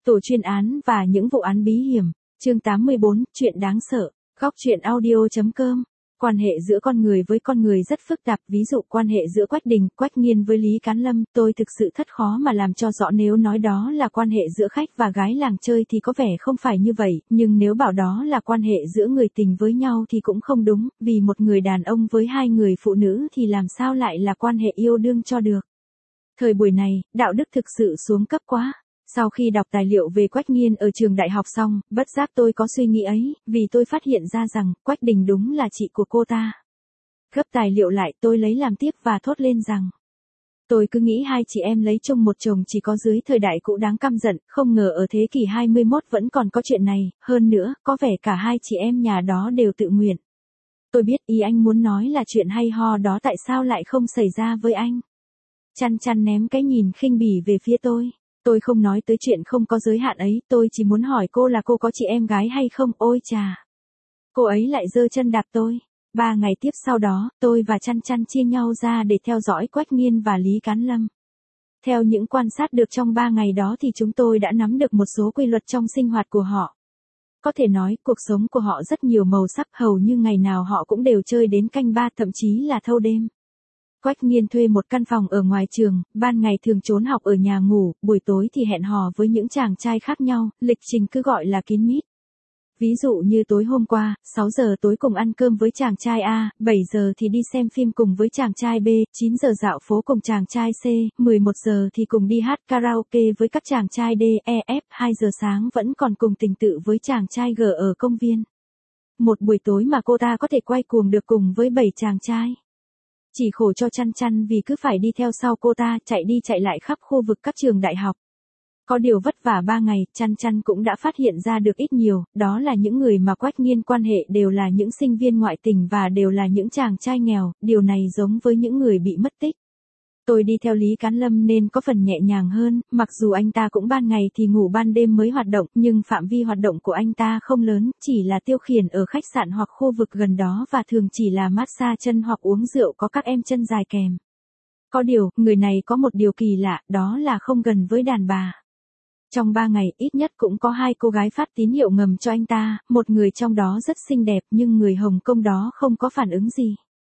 Tổ chuyên án và những vụ án bí hiểm, chương 84, chuyện đáng sợ, góc chuyện audio.com. Quan hệ giữa con người với con người rất phức tạp, ví dụ quan hệ giữa Quách Đình, Quách Nhiên với Lý Cán Lâm, tôi thực sự thất khó mà làm cho rõ. Nếu nói đó là quan hệ giữa khách và gái làng chơi thì có vẻ không phải như vậy, nhưng nếu bảo đó là quan hệ giữa người tình với nhau thì cũng không đúng, vì một người đàn ông với hai người phụ nữ thì làm sao lại là quan hệ yêu đương cho được. Thời buổi này, đạo đức thực sự xuống cấp quá. Sau khi đọc tài liệu về Quách Nhiên ở trường đại học xong, bất giác tôi có suy nghĩ ấy, vì tôi phát hiện ra rằng, Quách Đình đúng là chị của cô ta. Gấp tài liệu lại, tôi lấy làm tiếc và thốt lên rằng, tôi cứ nghĩ hai chị em lấy chung một chồng chỉ có dưới thời đại cũ đáng căm giận, không ngờ ở thế kỷ 21 vẫn còn có chuyện này, hơn nữa, có vẻ cả hai chị em nhà đó đều tự nguyện. Tôi biết ý anh muốn nói là chuyện hay ho đó tại sao lại không xảy ra với anh. Chăn chăn ném cái nhìn khinh bỉ về phía tôi. Tôi không nói tới chuyện không có giới hạn ấy, tôi chỉ muốn hỏi cô là cô có chị em gái hay không, ôi chà. Cô ấy lại giơ chân đạp tôi. 3 ngày tiếp sau đó, tôi và Chăn Chăn chia nhau ra để theo dõi Quách Nhiên và Lý Cán Lâm. Theo những quan sát được trong 3 ngày đó thì chúng tôi đã nắm được một số quy luật trong sinh hoạt của họ. Có thể nói, cuộc sống của họ rất nhiều màu sắc, hầu như ngày nào họ cũng đều chơi đến canh 3, thậm chí là thâu đêm. Quách Nhiên thuê một căn phòng ở ngoài trường, ban ngày thường trốn học ở nhà ngủ, buổi tối thì hẹn hò với những chàng trai khác nhau, lịch trình cứ gọi là kín mít. Ví dụ như tối hôm qua, 6 giờ tối cùng ăn cơm với chàng trai A, 7 giờ thì đi xem phim cùng với chàng trai B, 9 giờ dạo phố cùng chàng trai C, 11 giờ thì cùng đi hát karaoke với các chàng trai D, E, F, 2 giờ sáng vẫn còn cùng tình tự với chàng trai G ở công viên. Một buổi tối mà cô ta có thể quay cuồng được cùng với 7 chàng trai. Chỉ khổ cho Chăn Chăn vì cứ phải đi theo sau cô ta, chạy đi chạy lại khắp khu vực các trường đại học. Có điều vất vả 3 ngày, Chăn Chăn cũng đã phát hiện ra được ít nhiều, đó là những người mà Quách Nhiên quan hệ đều là những sinh viên ngoại tình và đều là những chàng trai nghèo, điều này giống với những người bị mất tích. Tôi đi theo Lý Cán Lâm nên có phần nhẹ nhàng hơn, mặc dù anh ta cũng ban ngày thì ngủ ban đêm mới hoạt động, nhưng phạm vi hoạt động của anh ta không lớn, chỉ là tiêu khiển ở khách sạn hoặc khu vực gần đó và thường chỉ là massage chân hoặc uống rượu có các em chân dài kèm. Có điều, người này có một điều kỳ lạ, đó là không gần với đàn bà. Trong 3 ngày, ít nhất cũng có 2 cô gái phát tín hiệu ngầm cho anh ta, một người trong đó rất xinh đẹp nhưng người Hồng Kông đó không có phản ứng gì.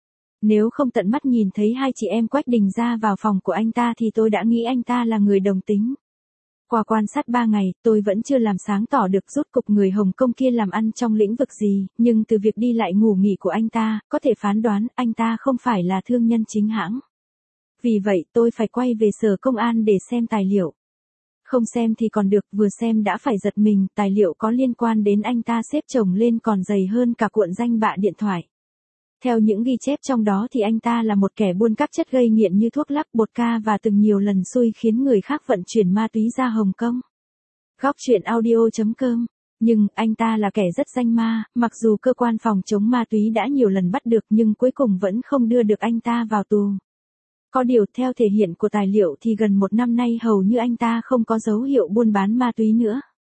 Nếu không tận mắt nhìn thấy hai chị em Quách Đình ra vào phòng của anh ta thì tôi đã nghĩ anh ta là người đồng tính. Qua quan sát 3 ngày, tôi vẫn chưa làm sáng tỏ được rốt cục người Hồng Kông kia làm ăn trong lĩnh vực gì, nhưng từ việc đi lại ngủ nghỉ của anh ta, có thể phán đoán anh ta không phải là thương nhân chính hãng. Vì vậy tôi phải quay về sở công an để xem tài liệu. Không xem thì còn được, vừa xem đã phải giật mình, tài liệu có liên quan đến anh ta xếp chồng lên còn dày hơn cả cuộn danh bạ điện thoại. Theo những ghi chép trong đó thì anh ta là một kẻ buôn các chất gây nghiện như thuốc lắc, bột ca và từng nhiều lần xui khiến người khác vận chuyển ma túy ra Hồng Kông. Góc chuyện audio.com. Nhưng, anh ta là kẻ rất danh ma, mặc dù cơ quan phòng chống ma túy đã nhiều lần bắt được nhưng cuối cùng vẫn không đưa được anh ta vào tù. Có điều theo thể hiện của tài liệu thì gần 1 năm nay hầu như anh ta không có dấu hiệu buôn bán ma túy nữa.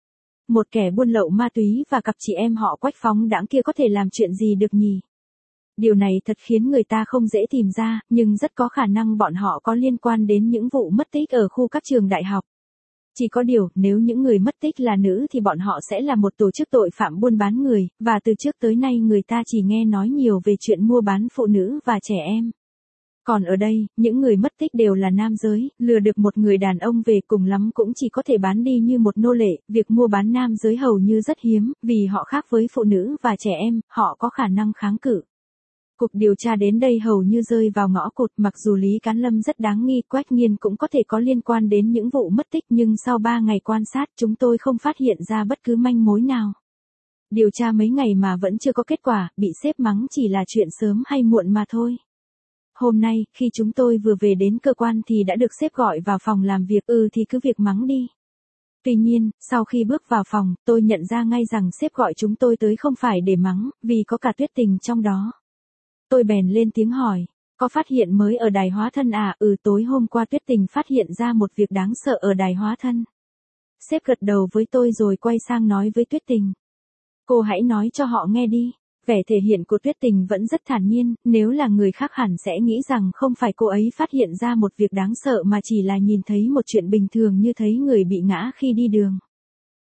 Một kẻ buôn lậu ma túy và cặp chị em họ Quách phóng đãng kia có thể làm chuyện gì được nhỉ? Điều này thật khiến người ta không dễ tìm ra, nhưng rất có khả năng bọn họ có liên quan đến những vụ mất tích ở khu các trường đại học. Chỉ có điều, nếu những người mất tích là nữ thì bọn họ sẽ là một tổ chức tội phạm buôn bán người, và từ trước tới nay người ta chỉ nghe nói nhiều về chuyện mua bán phụ nữ và trẻ em. Còn ở đây, những người mất tích đều là nam giới, lừa được một người đàn ông về cùng lắm cũng chỉ có thể bán đi như một nô lệ, việc mua bán nam giới hầu như rất hiếm, vì họ khác với phụ nữ và trẻ em, họ có khả năng kháng cự. Cuộc điều tra đến đây hầu như rơi vào ngõ cụt, mặc dù Lý Cán Lâm rất đáng nghi, Quách Nhiên cũng có thể có liên quan đến những vụ mất tích nhưng sau 3 ngày quan sát chúng tôi không phát hiện ra bất cứ manh mối nào. Điều tra mấy ngày mà vẫn chưa có kết quả, bị sếp mắng chỉ là chuyện sớm hay muộn mà thôi. Hôm nay, khi chúng tôi vừa về đến cơ quan thì đã được sếp gọi vào phòng làm việc, thì cứ việc mắng đi. Tuy nhiên, sau khi bước vào phòng, tôi nhận ra ngay rằng sếp gọi chúng tôi tới không phải để mắng, vì có cả Tuyết Tình trong đó. Tôi bèn lên tiếng hỏi, có phát hiện mới ở đài hóa thân à? Tối hôm qua Tuyết Tình phát hiện ra một việc đáng sợ ở đài hóa thân. Sếp gật đầu với tôi rồi quay sang nói với Tuyết Tình. Cô hãy nói cho họ nghe đi. Vẻ thể hiện của Tuyết Tình vẫn rất thản nhiên, nếu là người khác hẳn sẽ nghĩ rằng không phải cô ấy phát hiện ra một việc đáng sợ mà chỉ là nhìn thấy một chuyện bình thường như thấy người bị ngã khi đi đường.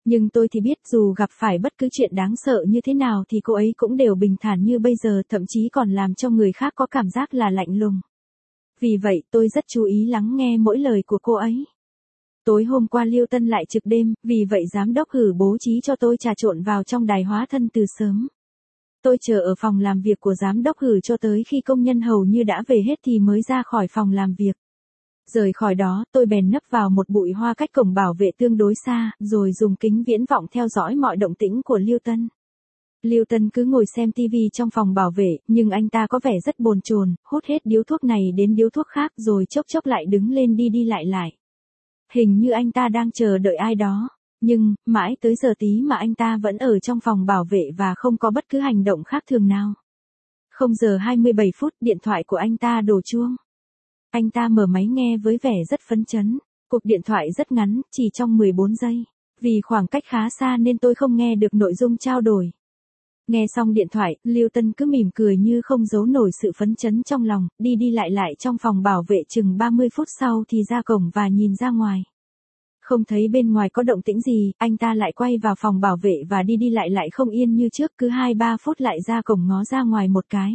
Nhưng tôi thì biết dù gặp phải bất cứ chuyện đáng sợ như thế nào thì cô ấy cũng đều bình thản như bây giờ, thậm chí còn làm cho người khác có cảm giác là lạnh lùng. Vì vậy tôi rất chú ý lắng nghe mỗi lời của cô ấy. Tối hôm qua Liêu Tân lại trực đêm, vì vậy giám đốc Hử bố trí cho tôi trà trộn vào trong đài hóa thân từ sớm. Tôi chờ ở phòng làm việc của giám đốc Hử cho tới khi công nhân hầu như đã về hết thì mới ra khỏi phòng làm việc. Rời khỏi đó, tôi bèn nấp vào một bụi hoa cách cổng bảo vệ tương đối xa, rồi dùng kính viễn vọng theo dõi mọi động tĩnh của Liêu Tân. Liêu Tân cứ ngồi xem tivi trong phòng bảo vệ, nhưng anh ta có vẻ rất bồn chồn, hút hết điếu thuốc này đến điếu thuốc khác rồi chốc chốc lại đứng lên đi đi lại lại. Hình như anh ta đang chờ đợi ai đó, nhưng mãi tới giờ tí mà anh ta vẫn ở trong phòng bảo vệ và không có bất cứ hành động khác thường nào. 0 giờ 27 phút điện thoại của anh ta đổ chuông. Anh ta mở máy nghe với vẻ rất phấn chấn. Cuộc điện thoại rất ngắn, chỉ trong 14 giây. Vì khoảng cách khá xa nên tôi không nghe được nội dung trao đổi. Nghe xong điện thoại, Liêu Tân cứ mỉm cười như không giấu nổi sự phấn chấn trong lòng, đi đi lại lại trong phòng bảo vệ chừng 30 phút sau thì ra cổng và nhìn ra ngoài. Không thấy bên ngoài có động tĩnh gì, anh ta lại quay vào phòng bảo vệ và đi đi lại lại không yên như trước, cứ 2-3 phút lại ra cổng ngó ra ngoài một cái.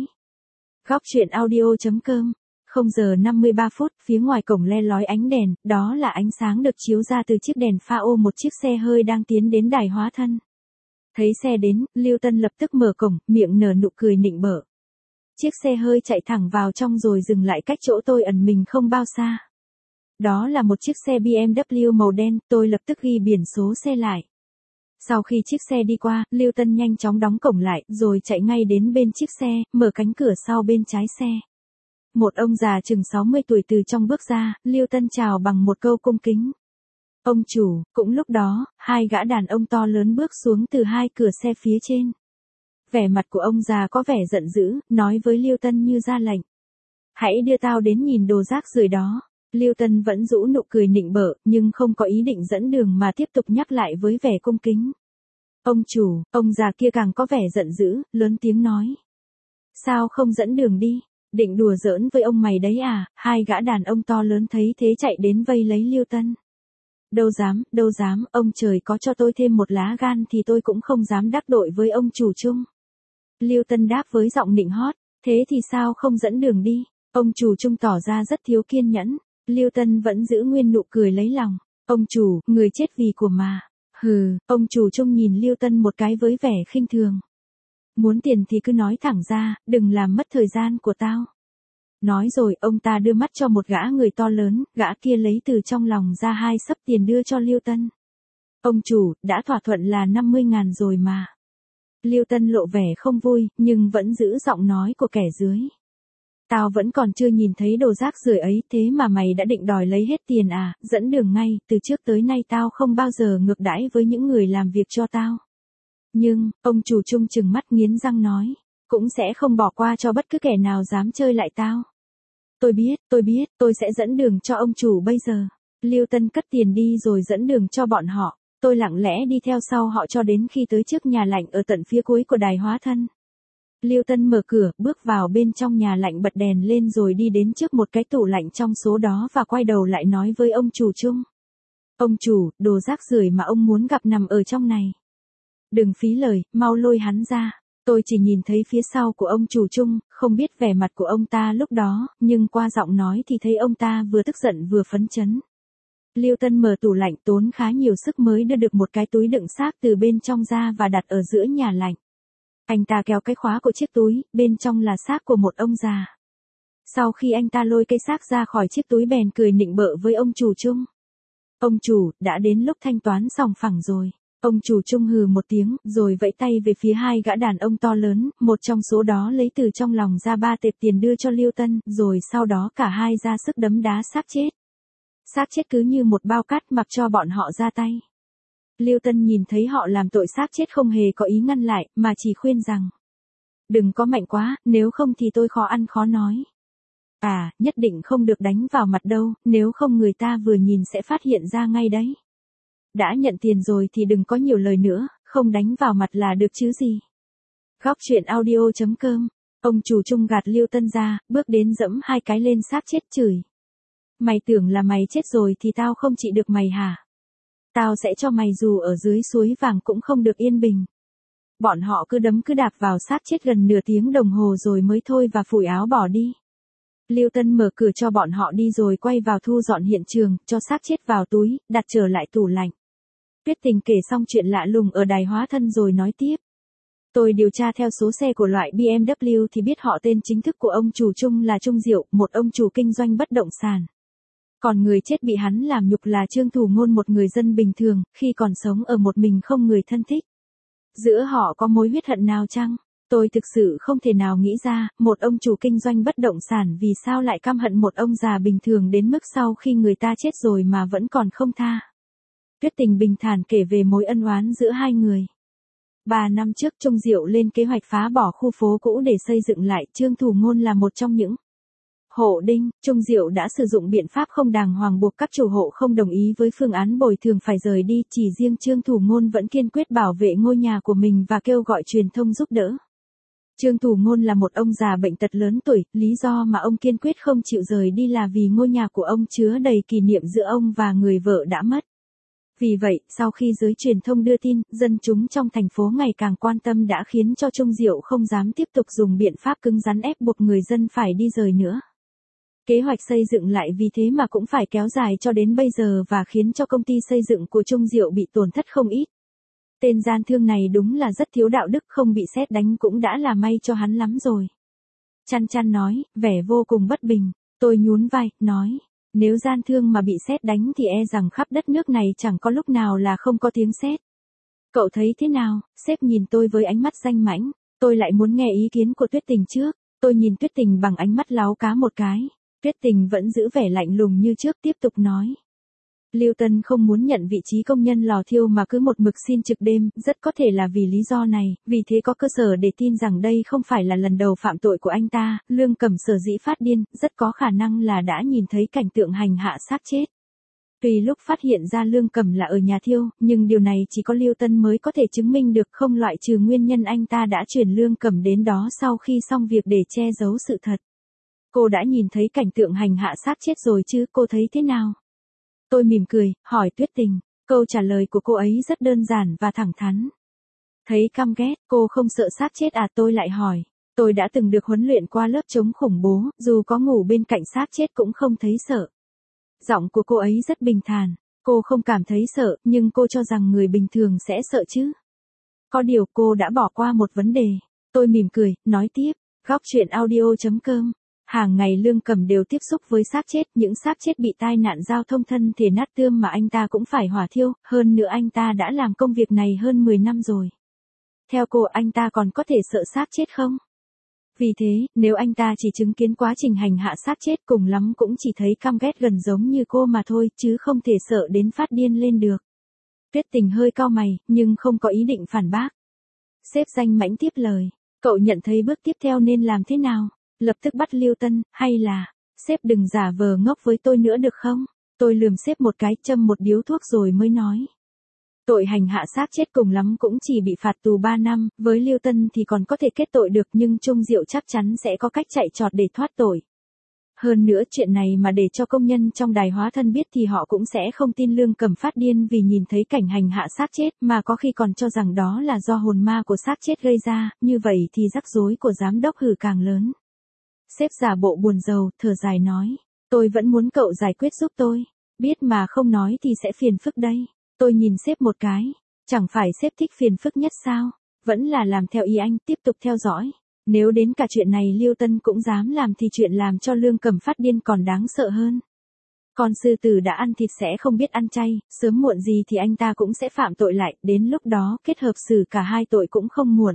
Góc truyện audio.com 0 giờ 53 phút, phía ngoài cổng le lói ánh đèn, đó là ánh sáng được chiếu ra từ chiếc đèn pha ô một chiếc xe hơi đang tiến đến đài hóa thân. Thấy xe đến, Liêu Tân lập tức mở cổng, miệng nở nụ cười nịnh bợ. Chiếc xe hơi chạy thẳng vào trong rồi dừng lại cách chỗ tôi ẩn mình không bao xa. Đó là một chiếc xe BMW màu đen, tôi lập tức ghi biển số xe lại. Sau khi chiếc xe đi qua, Liêu Tân nhanh chóng đóng cổng lại, rồi chạy ngay đến bên chiếc xe, mở cánh cửa sau bên trái xe. Một ông già chừng 60 tuổi từ trong bước ra, Liêu Tân chào bằng một câu cung kính. Ông chủ, cũng lúc đó, hai gã đàn ông to lớn bước xuống từ hai cửa xe phía trên. Vẻ mặt của ông già có vẻ giận dữ, nói với Liêu Tân như ra lệnh. Hãy đưa tao đến nhìn đồ rác rưởi đó. Liêu Tân vẫn giũ nụ cười nịnh bợ, nhưng không có ý định dẫn đường mà tiếp tục nhắc lại với vẻ cung kính. Ông chủ, ông già kia càng có vẻ giận dữ, lớn tiếng nói. Sao không dẫn đường đi? Định đùa giỡn với ông mày đấy à? Hai gã đàn ông to lớn thấy thế chạy đến vây lấy Liêu Tân. Đâu dám, ông trời có cho tôi thêm một lá gan thì tôi cũng không dám đắc tội với ông chủ chung. Liêu Tân đáp với giọng nịnh hót, thế thì sao không dẫn đường đi? Ông chủ chung tỏ ra rất thiếu kiên nhẫn. Liêu Tân vẫn giữ nguyên nụ cười lấy lòng. Ông chủ, người chết vì của mà. Hừ, ông chủ chung nhìn Liêu Tân một cái với vẻ khinh thường. Muốn tiền thì cứ nói thẳng ra, đừng làm mất thời gian của tao. Nói rồi ông ta đưa mắt cho một gã người to lớn, gã kia lấy từ trong lòng ra 2 xấp tiền đưa cho Liêu Tân. Ông chủ, đã thỏa thuận là 50.000 rồi mà. Liêu Tân lộ vẻ không vui, nhưng vẫn giữ giọng nói của kẻ dưới. Tao vẫn còn chưa nhìn thấy đồ rác rưởi ấy, thế mà mày đã định đòi lấy hết tiền à? Dẫn đường ngay, từ trước tới nay tao không bao giờ ngược đãi với những người làm việc cho tao. Nhưng, ông chủ chung chừng mắt nghiến răng nói, cũng sẽ không bỏ qua cho bất cứ kẻ nào dám chơi lại tao. Tôi biết, tôi sẽ dẫn đường cho ông chủ bây giờ. Liêu Tân cất tiền đi rồi dẫn đường cho bọn họ. Tôi lặng lẽ đi theo sau họ cho đến khi tới trước nhà lạnh ở tận phía cuối của đài hóa thân. Liêu Tân mở cửa, bước vào bên trong nhà lạnh, bật đèn lên rồi đi đến trước một cái tủ lạnh trong số đó và quay đầu lại nói với ông chủ chung. Ông chủ, đồ rác rưởi mà ông muốn gặp nằm ở trong này. Đừng phí lời, mau lôi hắn ra. Tôi chỉ nhìn thấy phía sau của ông chủ chung, không biết vẻ mặt của ông ta lúc đó, nhưng qua giọng nói thì thấy ông ta vừa tức giận vừa phấn chấn. Liêu Tân mở tủ lạnh, tốn khá nhiều sức mới đưa được một cái túi đựng xác từ bên trong ra và đặt ở giữa nhà lạnh. Anh ta kéo cái khóa của chiếc túi, bên trong là xác của một ông già. Sau khi anh ta lôi cây xác ra khỏi chiếc túi bèn cười nịnh bợ với ông chủ chung. Ông chủ, đã đến lúc thanh toán sòng phẳng rồi. Ông chủ chung hừ một tiếng, rồi vẫy tay về phía hai gã đàn ông to lớn, một trong số đó lấy từ trong lòng ra 3 tệp tiền đưa cho Liêu Tân, rồi sau đó cả hai ra sức đấm đá xác chết. Xác chết cứ như một bao cát mặc cho bọn họ ra tay. Liêu Tân nhìn thấy họ làm tội xác chết không hề có ý ngăn lại, mà chỉ khuyên rằng. Đừng có mạnh quá, nếu không thì tôi khó ăn khó nói. À, nhất định không được đánh vào mặt đâu, nếu không người ta vừa nhìn sẽ phát hiện ra ngay đấy. Đã nhận tiền rồi thì đừng có nhiều lời nữa, không đánh vào mặt là được chứ gì. Góc truyện audio.com, ông chủ chung gạt Liêu Tân ra, bước đến dẫm 2 cái lên xác chết chửi. Mày tưởng là mày chết rồi thì tao không trị được mày hả? Tao sẽ cho mày dù ở dưới suối vàng cũng không được yên bình. Bọn họ cứ đấm cứ đạp vào xác chết gần nửa tiếng đồng hồ rồi mới thôi và phủi áo bỏ đi. Lưu Tân mở cửa cho bọn họ đi rồi quay vào thu dọn hiện trường, cho xác chết vào túi, đặt trở lại tủ lạnh. Tuyết Tình kể xong chuyện lạ lùng ở đài hóa thân rồi nói tiếp. Tôi điều tra theo số xe của loại BMW thì biết họ tên chính thức của ông chủ Trung là Trung Diệu, một ông chủ kinh doanh bất động sản. Còn người chết bị hắn làm nhục là Trương Thủ Ngôn, một người dân bình thường, khi còn sống ở một mình không người thân thích. Giữa họ có mối huyết hận nào chăng? Tôi thực sự không thể nào nghĩ ra, một ông chủ kinh doanh bất động sản vì sao lại căm hận một ông già bình thường đến mức sau khi người ta chết rồi mà vẫn còn không tha. Tuyết Tình bình thản kể về mối ân oán giữa hai người. 3 năm trước Trung Diệu lên kế hoạch phá bỏ khu phố cũ để xây dựng lại, Trương Thủ Ngôn là một trong những hộ đinh. Trung Diệu đã sử dụng biện pháp không đàng hoàng buộc các chủ hộ không đồng ý với phương án bồi thường phải rời đi, chỉ riêng Trương Thủ Ngôn vẫn kiên quyết bảo vệ ngôi nhà của mình và kêu gọi truyền thông giúp đỡ. Trương Thủ Ngôn là một ông già bệnh tật lớn tuổi, lý do mà ông kiên quyết không chịu rời đi là vì ngôi nhà của ông chứa đầy kỷ niệm giữa ông và người vợ đã mất. Vì vậy, sau khi giới truyền thông đưa tin, dân chúng trong thành phố ngày càng quan tâm đã khiến cho Trung Diệu không dám tiếp tục dùng biện pháp cứng rắn ép buộc người dân phải đi rời nữa. Kế hoạch xây dựng lại vì thế mà cũng phải kéo dài cho đến bây giờ và khiến cho công ty xây dựng của Trung Diệu bị tổn thất không ít. Tên gian thương này đúng là rất thiếu đạo đức, không bị sét đánh cũng đã là may cho hắn lắm rồi. Chăn Chăn nói, vẻ vô cùng bất bình. Tôi nhún vai, nói, nếu gian thương mà bị sét đánh thì e rằng khắp đất nước này chẳng có lúc nào là không có tiếng sét. Cậu thấy thế nào? Sếp nhìn tôi với ánh mắt danh mãnh. Tôi lại muốn nghe ý kiến của Tuyết Tình trước. Tôi nhìn Tuyết Tình bằng ánh mắt láo cá một cái. Tuyết Tình vẫn giữ vẻ lạnh lùng như trước, tiếp tục nói. Lưu Tân không muốn nhận vị trí công nhân lò thiêu mà cứ một mực xin trực đêm, rất có thể là vì lý do này, vì thế có cơ sở để tin rằng đây không phải là lần đầu phạm tội của anh ta. Lương Cẩm sở dĩ phát điên, rất có khả năng là đã nhìn thấy cảnh tượng hành hạ xác chết. Tuy lúc phát hiện ra Lương Cẩm là ở nhà thiêu, nhưng điều này chỉ có Lưu Tân mới có thể chứng minh được, không loại trừ nguyên nhân anh ta đã chuyển Lương Cẩm đến đó sau khi xong việc để che giấu sự thật. Cô đã nhìn thấy cảnh tượng hành hạ xác chết rồi chứ, cô thấy thế nào? Tôi mỉm cười, hỏi Tuyết Tình. Câu trả lời của cô ấy rất đơn giản và thẳng thắn. Thấy căm ghét, cô không sợ xác chết à? Tôi lại hỏi. Tôi đã từng được huấn luyện qua lớp chống khủng bố, dù có ngủ bên cạnh xác chết cũng không thấy sợ. Giọng của cô ấy rất bình thản. Cô không cảm thấy sợ, nhưng cô cho rằng người bình thường sẽ sợ chứ. Có điều cô đã bỏ qua một vấn đề. Tôi mỉm cười, nói tiếp. Góc truyện audio.com. Hàng ngày Lương Cẩm đều tiếp xúc với xác chết, những xác chết bị tai nạn giao thông thân thể nát tươm mà anh ta cũng phải hỏa thiêu, hơn nữa anh ta đã làm công việc này hơn 10 năm rồi. Theo cô, anh ta còn có thể sợ xác chết không? Vì thế, nếu anh ta chỉ chứng kiến quá trình hành hạ xác chết, cùng lắm cũng chỉ thấy căm ghét gần giống như cô mà thôi, chứ không thể sợ đến phát điên lên được. Tuyết Tình hơi cau mày, nhưng không có ý định phản bác. Sếp danh mãnh tiếp lời. Cậu nhận thấy bước tiếp theo nên làm thế nào? Lập tức bắt Lưu Tân, hay là, sếp đừng giả vờ ngốc với tôi nữa được không? Tôi lườm sếp một cái, châm một điếu thuốc rồi mới nói. Tội hành hạ xác chết cùng lắm cũng chỉ bị phạt tù 3 năm, với Lưu Tân thì còn có thể kết tội được, nhưng Trung Diệu chắc chắn sẽ có cách chạy trọt để thoát tội. Hơn nữa chuyện này mà để cho công nhân trong đài hóa thân biết thì họ cũng sẽ không tin Lương Cẩm phát điên vì nhìn thấy cảnh hành hạ xác chết, mà có khi còn cho rằng đó là do hồn ma của xác chết gây ra, như vậy thì rắc rối của giám đốc Hử càng lớn. Sếp giả bộ buồn rầu, thở dài nói. Tôi vẫn muốn cậu giải quyết giúp tôi. Biết mà không nói thì sẽ phiền phức đây. Tôi nhìn sếp một cái. Chẳng phải sếp thích phiền phức nhất sao? Vẫn là làm theo ý anh, tiếp tục theo dõi. Nếu đến cả chuyện này Lưu Tân cũng dám làm thì chuyện làm cho Lương Cẩm phát điên còn đáng sợ hơn. Con sư tử đã ăn thịt sẽ không biết ăn chay, sớm muộn gì thì anh ta cũng sẽ phạm tội lại, đến lúc đó kết hợp xử cả hai tội cũng không muộn.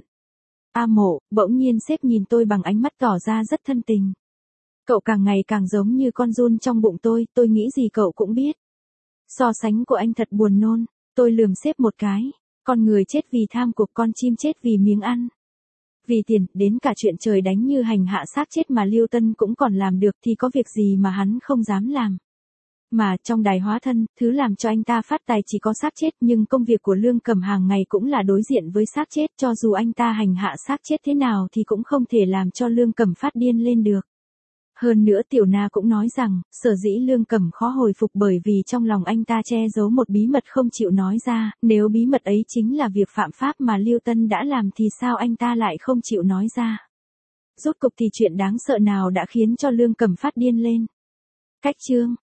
A Mộ, bỗng nhiên sếp nhìn tôi bằng ánh mắt tỏ ra rất thân tình. Cậu càng ngày càng giống như con giun trong bụng tôi nghĩ gì cậu cũng biết. So sánh của anh thật buồn nôn, tôi lườm sếp một cái. Con người chết vì tham cuộc, con chim chết vì miếng ăn. Vì tiền, đến cả chuyện trời đánh như hành hạ xác chết mà Lưu Tân cũng còn làm được thì có việc gì mà hắn không dám làm. Mà trong đài hóa thân, thứ làm cho anh ta phát tài chỉ có xác chết, nhưng công việc của Lương Cẩm hàng ngày cũng là đối diện với xác chết, cho dù anh ta hành hạ xác chết thế nào thì cũng không thể làm cho Lương Cẩm phát điên lên được. Hơn nữa Tiểu Na cũng nói rằng, sở dĩ Lương Cẩm khó hồi phục bởi vì trong lòng anh ta che giấu một bí mật không chịu nói ra, nếu bí mật ấy chính là việc phạm pháp mà Lưu Tân đã làm thì sao anh ta lại không chịu nói ra. Rốt cục thì chuyện đáng sợ nào đã khiến cho Lương Cẩm phát điên lên. Cách chương